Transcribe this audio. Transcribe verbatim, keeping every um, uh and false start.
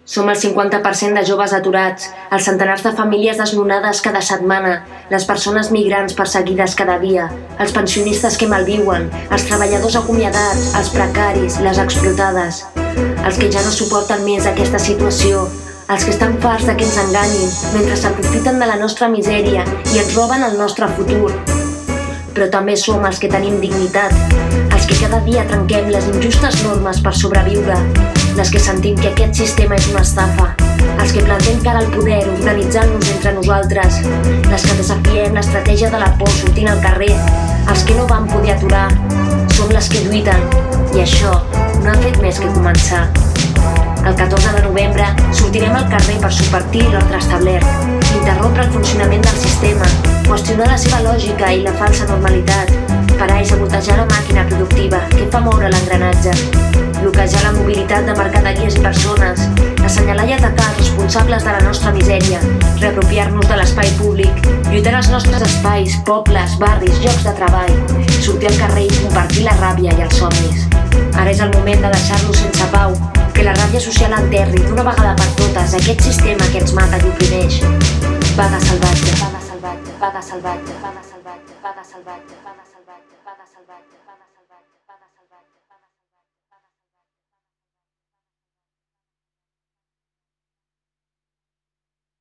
Som el cinquanta per cent de joves aturats, els centenars de famílies desnonades cada setmana, les persones migrants perseguides cada dia, els pensionistes que malviuen, els treballadors acomiadats, els precaris, les explotades, els que ja no suporten més aquesta situació, els que estan farts de que ens enganyin mentre s'aprofiten de la nostra misèria i ens roben el nostre futur. Però també som els que tenim dignitat, els que cada dia trenquem les injustes normes per sobreviure, les que sentim que aquest sistema és una estafa, els que plantem cara al poder organitzant-nos entre nosaltres, les que desafiem l'estratègia de la por sortint al carrer, els que no vam poder aturar, som les que lluiten, i això no ha fet més que començar. El catorze de novembre sortirem al carrer per subvertir l'ordre establert, interrompre el funcionament del sistema, qüestionar la seva lògica i la falsa normalitat, parar i sabotejar la màquina productiva que fa moure l'engranatge, bloquejar la mobilitat de mercaderies i persones, assenyalar i atacar els responsables de la nostra misèria, reapropiar-nos de l'espai públic, lluitar als nostres espais, pobles, barris, llocs de treball, sortir al carrer i compartir la ràbia i els somnis. Ara és el moment de deixar-nos sense pau, que la ràbia social enterri d'una vegada per totes aquest sistema que ens mata i oprimeix. Vaga salvatge, vaga salvatge, vaga salvatge, vaga salvatge, vaga salvatge, vaga salvatge, vaga salvatge, vaga salvatge, vaga salvatge.